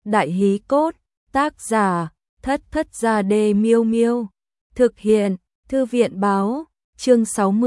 Đại hí cốt, tác giả, Thất Thất Gia Đê Miêu Miêu. Thực hiện, Thư viện báo, chương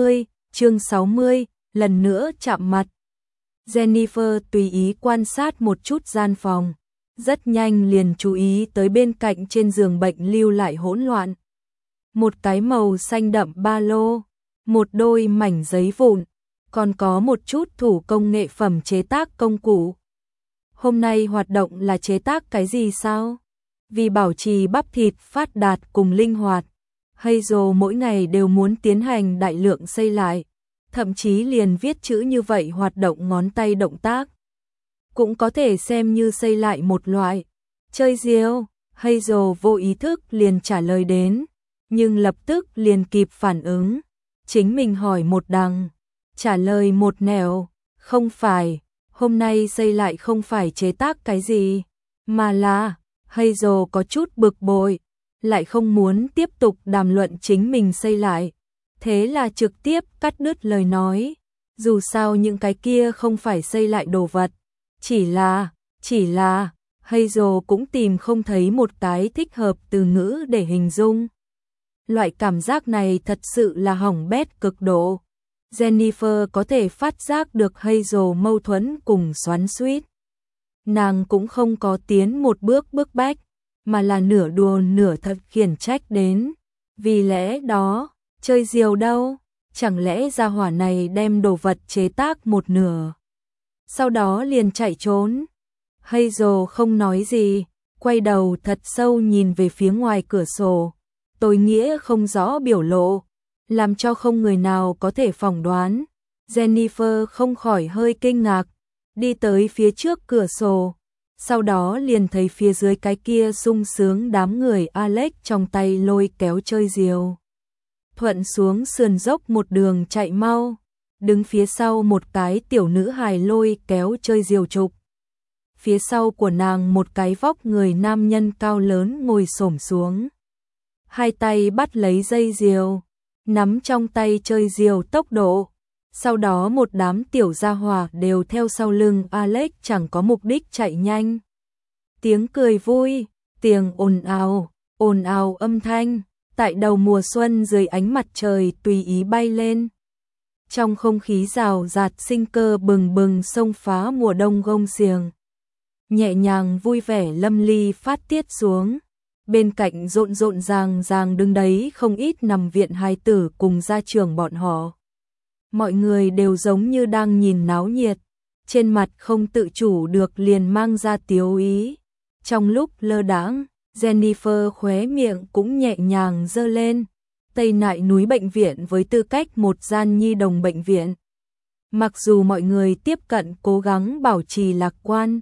60, lần nữa chạm mặt. Jennifer tùy ý quan sát một chút gian phòng, rất nhanh liền chú ý tới bên cạnh trên giường bệnh lưu lại hỗn loạn. Một cái màu xanh đậm ba lô, một đôi mảnh giấy vụn, còn có một chút thủ công nghệ phẩm chế tác công cụ. Hôm nay hoạt động là chế tác cái gì sao? Vì bảo trì bắp thịt phát đạt cùng linh hoạt, Hazel mỗi ngày đều muốn tiến hành đại lượng xây lại, thậm chí liền viết chữ như vậy hoạt động ngón tay động tác. Cũng có thể xem như xây lại một loại. Chơi diều, Hazel vô ý thức liền trả lời đến, nhưng lập tức liền kịp phản ứng. Chính mình hỏi một đằng, trả lời một nẻo, không phải, hôm nay xây lại không phải chế tác cái gì, mà là, Hazel có chút bực bội, lại không muốn tiếp tục đàm luận chính mình xây lại. Thế là trực tiếp cắt đứt lời nói, dù sao những cái kia không phải xây lại đồ vật, chỉ là, Hazel cũng tìm không thấy một cái thích hợp từ ngữ để hình dung. Loại cảm giác này thật sự là hỏng bét cực độ. Jennifer có thể phát giác được Hazel mâu thuẫn cùng xoắn xuýt. Nàng cũng không có tiến một bước bức bách, mà là nửa đùa nửa thật khiển trách đến. Vì lẽ đó, chơi diều đâu, chẳng lẽ gia hỏa này đem đồ vật chế tác một nửa, sau đó liền chạy trốn. Hazel không nói gì, quay đầu thật sâu nhìn về phía ngoài cửa sổ, tối nghĩa không rõ biểu lộ, làm cho không người nào có thể phỏng đoán. Jennifer không khỏi hơi kinh ngạc, đi tới phía trước cửa sổ, sau đó liền thấy phía dưới cái kia sung sướng đám người Alex trong tay lôi kéo chơi diều. Thuận xuống sườn dốc một đường chạy mau, đứng phía sau một cái tiểu nữ hài lôi kéo chơi diều trục. Phía sau của nàng một cái vóc người nam nhân cao lớn ngồi xổm xuống, hai tay bắt lấy dây diều, nắm trong tay chơi diều tốc độ. Sau đó một đám tiểu gia hỏa đều theo sau lưng Alex chẳng có mục đích chạy nhanh. Tiếng cười vui, tiếng ồn ào âm thanh, tại đầu mùa xuân dưới ánh mặt trời tùy ý bay lên. Trong không khí rào rạt sinh cơ bừng bừng xông phá mùa đông gông xiềng. Nhẹ nhàng vui vẻ lâm ly phát tiết xuống. Bên cạnh rộn rộn ràng đứng đấy không ít nằm viện hài tử cùng gia trưởng bọn họ. Mọi người đều giống như đang nhìn náo nhiệt, trên mặt không tự chủ được liền mang ra tiếu ý. Trong lúc lơ đãng, Jennifer khóe miệng cũng nhẹ nhàng giơ lên. Tây Nại núi bệnh viện với tư cách một gian nhi đồng bệnh viện. Mặc dù mọi người tiếp cận cố gắng bảo trì lạc quan,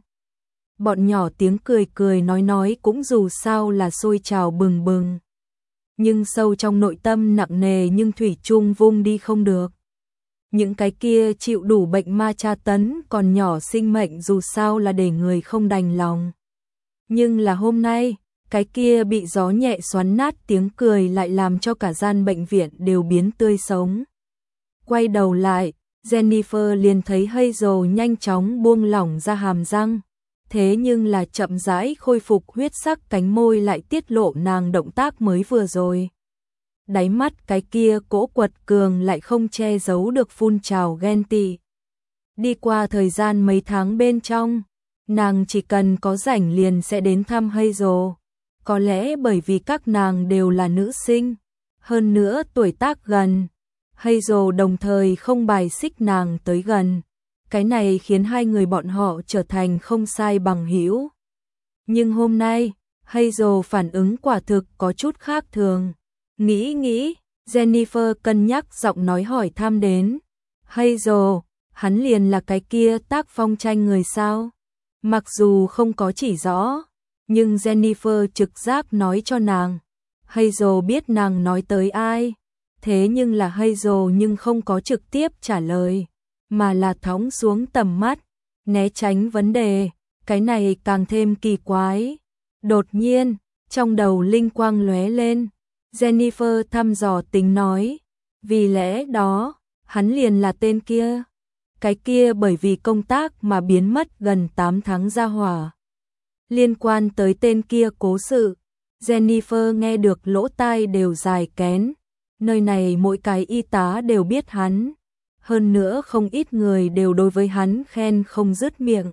bọn nhỏ tiếng cười nói cũng dù sao là sôi trào bừng bừng. Nhưng sâu trong nội tâm nặng nề nhưng thủy chung vung đi không được. Những cái kia chịu đủ bệnh ma tra tấn còn nhỏ sinh mệnh dù sao là để người không đành lòng. Nhưng là hôm nay, cái kia bị gió nhẹ xoắn nát tiếng cười lại làm cho cả gian bệnh viện đều biến tươi sống. Quay đầu lại, Jennifer liền thấy Hazel nhanh chóng buông lỏng ra hàm răng. Thế nhưng là chậm rãi khôi phục huyết sắc cánh môi lại tiết lộ nàng động tác mới vừa rồi. Đáy mắt cái kia cỗ quật cường lại không che giấu được phun trào ghen tị. Đi qua thời gian mấy tháng bên trong, nàng chỉ cần có rảnh liền sẽ đến thăm Hazel. Có lẽ bởi vì các nàng đều là nữ sinh, hơn nữa tuổi tác gần, Hazel đồng thời không bài xích nàng tới gần. Cái này khiến hai người bọn họ trở thành không sai bằng hữu. Nhưng hôm nay, Hazel phản ứng quả thực có chút khác thường. Nghĩ, Jennifer cân nhắc giọng nói hỏi thăm đến. Hazel, hắn liền là cái kia tác phong tranh người sao? Mặc dù không có chỉ rõ, nhưng Jennifer trực giác nói cho nàng. Hazel biết nàng nói tới ai. Thế nhưng là Hazel nhưng không có trực tiếp trả lời, mà là thõng xuống tầm mắt, né tránh vấn đề. Cái này càng thêm kỳ quái. Đột nhiên, trong đầu linh quang lóe lên. Jennifer thăm dò tính nói, vì lẽ đó, hắn liền là tên kia. Cái kia bởi vì công tác mà biến mất gần 8 tháng gia hỏa. Liên quan tới tên kia cố sự, Jennifer nghe được lỗ tai đều dài kén. Nơi này mỗi cái y tá đều biết hắn. Hơn nữa không ít người đều đối với hắn khen không dứt miệng.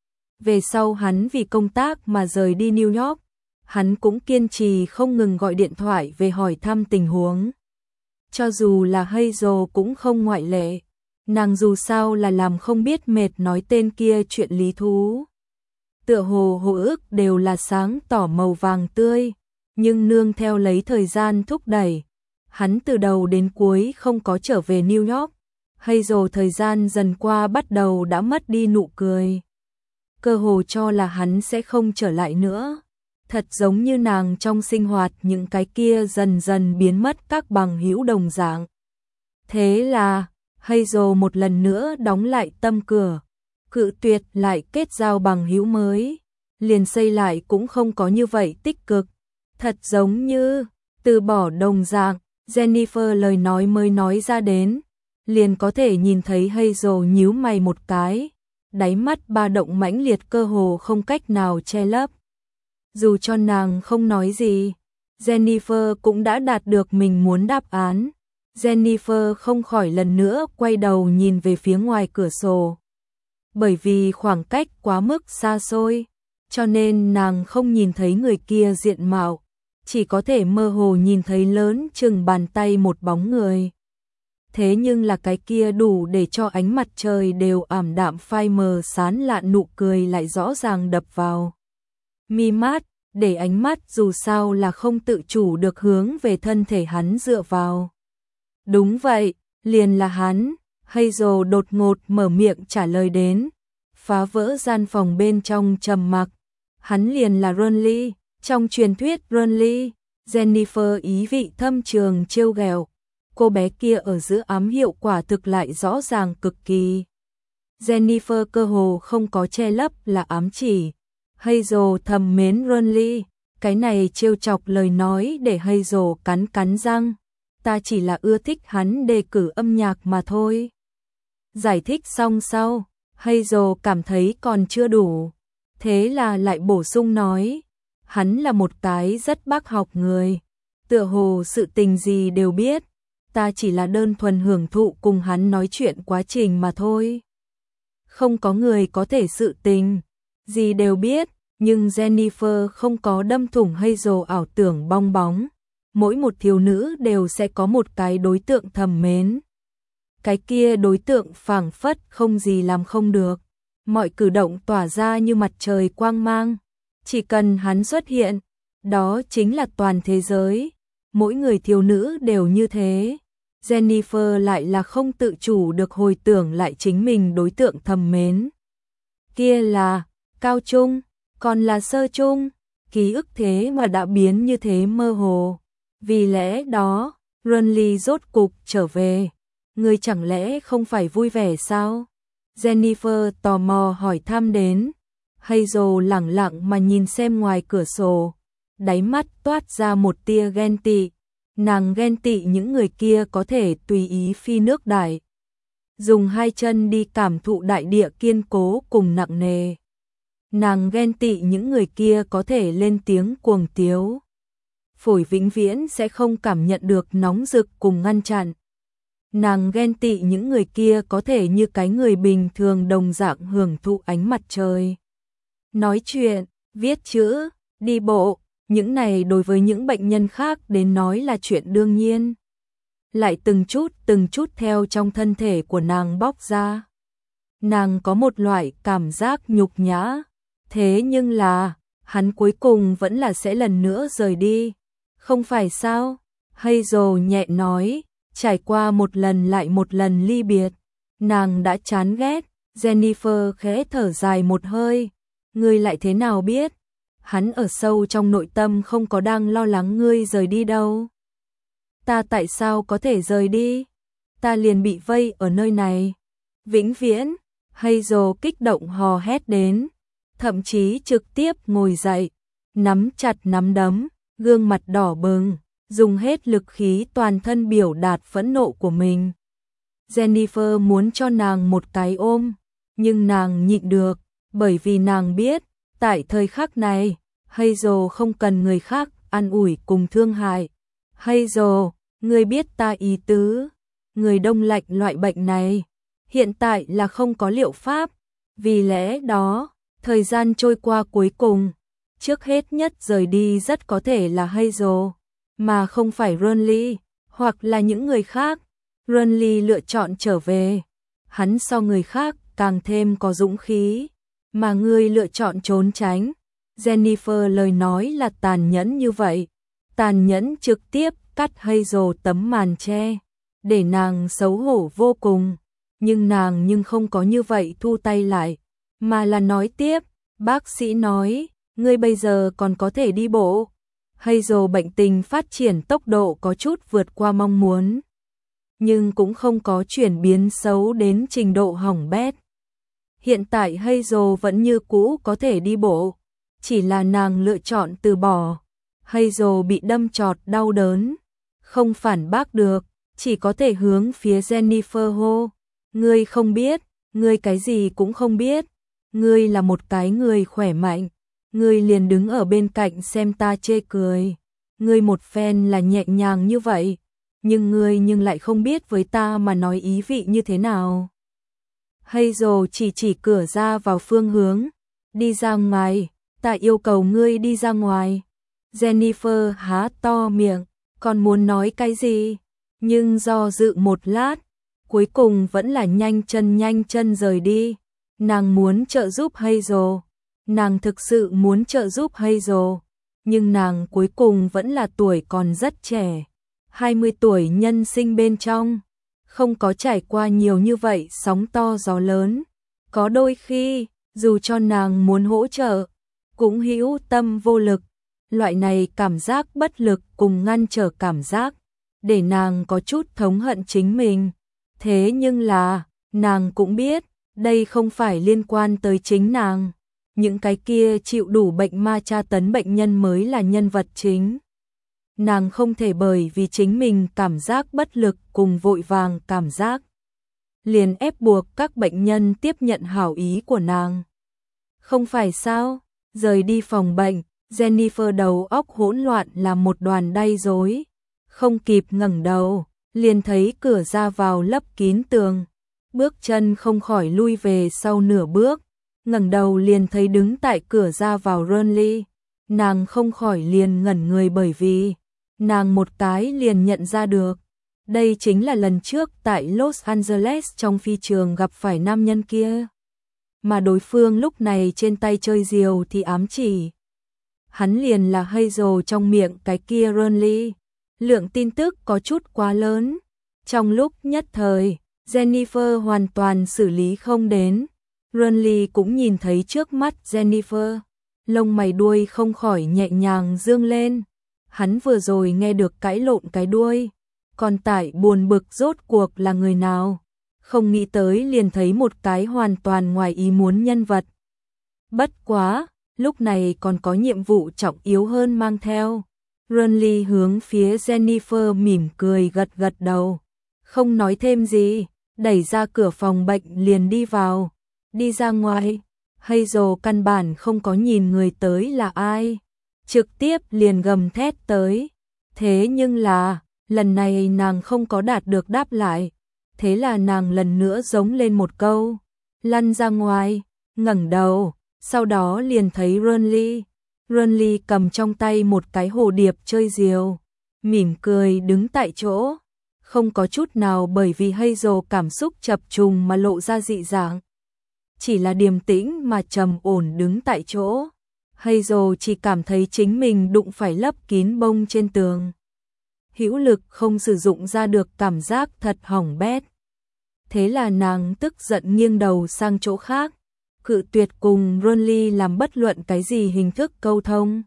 Về sau hắn vì công tác mà rời đi New York, hắn cũng kiên trì không ngừng gọi điện thoại về hỏi thăm tình huống. Cho dù là Hazel cũng không ngoại lệ, nàng dù sao là làm không biết mệt nói tên kia chuyện lý thú. Tựa hồ hồi ức đều là sáng tỏ màu vàng tươi, nhưng nương theo lấy thời gian thúc đẩy, hắn từ đầu đến cuối không có trở về New York. Hazel thời gian dần qua bắt đầu đã mất đi nụ cười. Cơ hồ cho là hắn sẽ không trở lại nữa. Thật giống như nàng trong sinh hoạt những cái kia dần dần biến mất các bằng hữu đồng dạng. Thế là, Hazel một lần nữa đóng lại tâm cửa, cự tuyệt lại kết giao bằng hữu mới, liền xây lại cũng không có như vậy tích cực. Thật giống như, từ bỏ đồng dạng, Jennifer lời nói mới nói ra đến, liền có thể nhìn thấy Hazel nhíu mày một cái, đáy mắt ba động mãnh liệt cơ hồ không cách nào che lấp. Dù cho nàng không nói gì, Jennifer cũng đã đạt được mình muốn đáp án. Jennifer không khỏi lần nữa quay đầu nhìn về phía ngoài cửa sổ. Bởi vì khoảng cách quá mức xa xôi, cho nên nàng không nhìn thấy người kia diện mạo, chỉ có thể mơ hồ nhìn thấy lớn chừng bàn tay một bóng người. Thế nhưng là cái kia đủ để cho ánh mặt trời đều ảm đạm phai mờ sán lạn nụ cười lại rõ ràng đập vào mi mắt, để ánh mắt dù sao là không tự chủ được hướng về thân thể hắn dựa vào. Đúng vậy, liền là hắn. Hazel đột ngột mở miệng trả lời đến, phá vỡ gian phòng bên trong trầm mặc. Hắn liền là Ronly, trong truyền thuyết Ronly. Jennifer ý vị thâm trường trêu ghẹo. Cô bé kia ở giữa ám hiệu quả thực lại rõ ràng cực kỳ. Jennifer cơ hồ không có che lấp là ám chỉ. Hazel thầm mến Ronly, cái này trêu chọc lời nói để Hazel cắn cắn răng. Ta chỉ là ưa thích hắn đề cử âm nhạc mà thôi. Giải thích xong sau, Hazel cảm thấy còn chưa đủ. Thế là lại bổ sung nói, hắn là một cái rất bác học người. Tựa hồ sự tình gì đều biết. Ta chỉ là đơn thuần hưởng thụ cùng hắn nói chuyện quá trình mà thôi. Không có người có thể sự tình gì đều biết, nhưng Jennifer không có đâm thủng Hazel ảo tưởng bong bóng. Mỗi một thiếu nữ đều sẽ có một cái đối tượng thầm mến. Cái kia đối tượng phảng phất không gì làm không được. Mọi cử động tỏa ra như mặt trời quang mang. Chỉ cần hắn xuất hiện, đó chính là toàn thế giới. Mỗi người thiếu nữ đều như thế. Jennifer lại là không tự chủ được hồi tưởng lại chính mình đối tượng thầm mến. Kia là cao trung, còn là sơ trung, ký ức thế mà đã biến như thế mơ hồ. Vì lẽ đó, Ronly rốt cục trở về. Ngươi chẳng lẽ không phải vui vẻ sao? Jennifer tò mò hỏi thăm đến. Hazel lẳng lặng mà nhìn xem ngoài cửa sổ. Đáy mắt toát ra một tia ghen tị. Nàng ghen tị những người kia có thể tùy ý phi nước đại. Dùng hai chân đi cảm thụ đại địa kiên cố cùng nặng nề. Nàng ghen tị những người kia có thể lên tiếng cuồng tiếu. Phổi vĩnh viễn sẽ không cảm nhận được nóng rực cùng ngăn chặn. Nàng ghen tị những người kia có thể như cái người bình thường đồng dạng hưởng thụ ánh mặt trời. Nói chuyện, viết chữ, đi bộ, những này đối với những bệnh nhân khác đến nói là chuyện đương nhiên. Lại từng chút theo trong thân thể của nàng bóc ra. Nàng có một loại cảm giác nhục nhã. Thế nhưng là, hắn cuối cùng vẫn là sẽ lần nữa rời đi. Không phải sao? Hazel nhẹ nói, trải qua một lần lại một lần ly biệt. Nàng đã chán ghét. Jennifer khẽ thở dài một hơi. Ngươi lại thế nào biết? Hắn ở sâu trong nội tâm không có đang lo lắng ngươi rời đi đâu. Ta tại sao có thể rời đi? Ta liền bị vây ở nơi này. Vĩnh viễn. Hazel kích động hò hét đến. Thậm chí trực tiếp ngồi dậy. Nắm chặt nắm đấm. Gương mặt đỏ bừng. Dùng hết lực khí toàn thân biểu đạt phẫn nộ của mình. Jennifer muốn cho nàng một cái ôm. Nhưng nàng nhịn được. Bởi vì nàng biết. Tại thời khắc này, Hazel không cần người khác an ủi cùng thương hại. Hazel, ngươi biết ta ý tứ, người đông lạnh loại bệnh này, hiện tại là không có liệu pháp, vì lẽ đó, thời gian trôi qua cuối cùng, trước hết nhất rời đi rất có thể là Hazel, mà không phải Renly, hoặc là những người khác. Renly lựa chọn trở về, hắn so người khác càng thêm có dũng khí, mà ngươi lựa chọn trốn tránh. Jennifer lời nói là tàn nhẫn như vậy, tàn nhẫn trực tiếp cắt Hazel tấm màn che, để nàng xấu hổ vô cùng, nhưng nàng không có như vậy thu tay lại, mà là nói tiếp, bác sĩ nói, ngươi bây giờ còn có thể đi bộ. Hazel bệnh tình phát triển tốc độ có chút vượt qua mong muốn, nhưng cũng không có chuyển biến xấu đến trình độ hỏng bét. Hiện tại Hazel vẫn như cũ có thể đi bộ, chỉ là nàng lựa chọn từ bỏ. Hazel bị đâm chọt đau đớn, không phản bác được, chỉ có thể hướng phía Jennifer hô. Ngươi không biết, ngươi cái gì cũng không biết, ngươi là một cái người khỏe mạnh, ngươi liền đứng ở bên cạnh xem ta chê cười. Ngươi một phen là nhẹ nhàng như vậy, nhưng ngươi lại không biết với ta mà nói ý vị như thế nào. Hazel chỉ cửa ra vào phương hướng, đi ra ngoài, ta yêu cầu ngươi đi ra ngoài. Jennifer há to miệng, còn muốn nói cái gì, nhưng do dự một lát, cuối cùng vẫn là nhanh chân rời đi. Nàng muốn trợ giúp Hazel, nàng thực sự muốn trợ giúp Hazel, nhưng nàng cuối cùng vẫn là tuổi còn rất trẻ, 20 tuổi nhân sinh bên trong, không có trải qua nhiều như vậy sóng to gió lớn. Có đôi khi, dù cho nàng muốn hỗ trợ, cũng hữu tâm vô lực. Loại này cảm giác bất lực cùng ngăn trở cảm giác, để nàng có chút thống hận chính mình. Thế nhưng là, nàng cũng biết, đây không phải liên quan tới chính nàng. Những cái kia chịu đủ bệnh ma tra tấn bệnh nhân mới là nhân vật chính. Nàng không thể bởi vì chính mình cảm giác bất lực cùng vội vàng cảm giác, liền ép buộc các bệnh nhân tiếp nhận hảo ý của nàng. Không phải sao? Rời đi phòng bệnh, Jennifer đầu óc hỗn loạn là một đoàn đay rối, không kịp ngẩng đầu, liền thấy cửa ra vào lấp kín tường, bước chân không khỏi lui về sau nửa bước, ngẩng đầu liền thấy đứng tại cửa ra vào Renly, nàng không khỏi liền ngẩn người bởi vì nàng một cái liền nhận ra được, đây chính là lần trước tại Los Angeles trong phi trường gặp phải nam nhân kia, mà đối phương lúc này trên tay chơi diều thì ám chỉ hắn liền là Hazel trong miệng cái kia Renly. Lượng tin tức có chút quá lớn, trong lúc nhất thời, Jennifer hoàn toàn xử lý không đến. Renly cũng nhìn thấy trước mắt Jennifer, lông mày đuôi không khỏi nhẹ nhàng dương lên. Hắn vừa rồi nghe được cãi lộn cái đuôi, còn tại buồn bực rốt cuộc là người nào, không nghĩ tới liền thấy một cái hoàn toàn ngoài ý muốn nhân vật. Bất quá, lúc này còn có nhiệm vụ trọng yếu hơn mang theo. Renly hướng phía Jennifer mỉm cười gật đầu, không nói thêm gì, đẩy ra cửa phòng bệnh liền đi vào. Đi ra ngoài, Hazel căn bản không có nhìn người tới là ai, trực tiếp liền gầm thét tới. Thế nhưng là, lần này nàng không có đạt được đáp lại, thế là nàng lần nữa giống lên một câu, lăn ra ngoài, ngẩng đầu, sau đó liền thấy Renly. Renly cầm trong tay một cái hồ điệp chơi diều, mỉm cười đứng tại chỗ, không có chút nào bởi vì Hazel cảm xúc chập trùng mà lộ ra dị dạng, chỉ là điềm tĩnh mà trầm ổn đứng tại chỗ. Hazel chỉ cảm thấy chính mình đụng phải lấp kín bông trên tường, hữu lực không sử dụng ra được, cảm giác thật hỏng bét. Thế là nàng tức giận nghiêng đầu sang chỗ khác, cự tuyệt cùng Renly làm bất luận cái gì hình thức câu thông.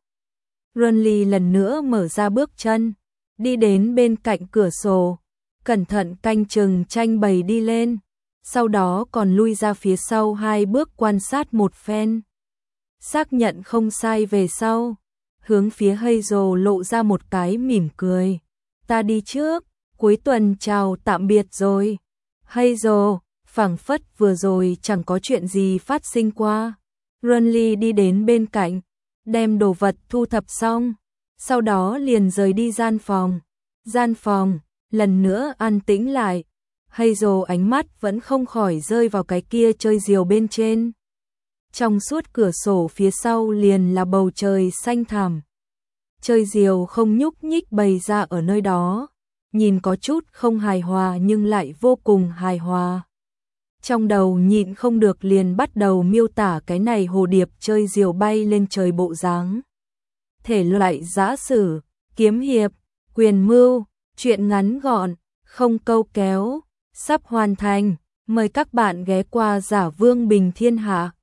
Renly lần nữa mở ra bước chân, đi đến bên cạnh cửa sổ, cẩn thận canh chừng tranh bày đi lên, sau đó còn lui ra phía sau 2 bước quan sát một phen. Xác nhận không sai về sau, hướng phía Hazel lộ ra một cái mỉm cười. Ta đi trước, cuối tuần chào tạm biệt rồi. Hazel, phảng phất vừa rồi chẳng có chuyện gì phát sinh qua. Runly đi đến bên cạnh, đem đồ vật thu thập xong, sau đó liền rời đi gian phòng. Gian phòng, lần nữa an tĩnh lại, Hazel ánh mắt vẫn không khỏi rơi vào cái kia chơi diều bên trên. Trong suốt cửa sổ phía sau liền là bầu trời xanh thẳm. Chơi diều không nhúc nhích bày ra ở nơi đó, nhìn có chút không hài hòa nhưng lại vô cùng hài hòa. Trong đầu nhịn không được liền bắt đầu miêu tả cái này hồ điệp chơi diều bay lên trời bộ dáng. Thể loại giã sử, kiếm hiệp, quyền mưu, truyện ngắn gọn, không câu kéo, sắp hoàn thành. Mời các bạn ghé qua Giả Vương Bình Thiên Hạ.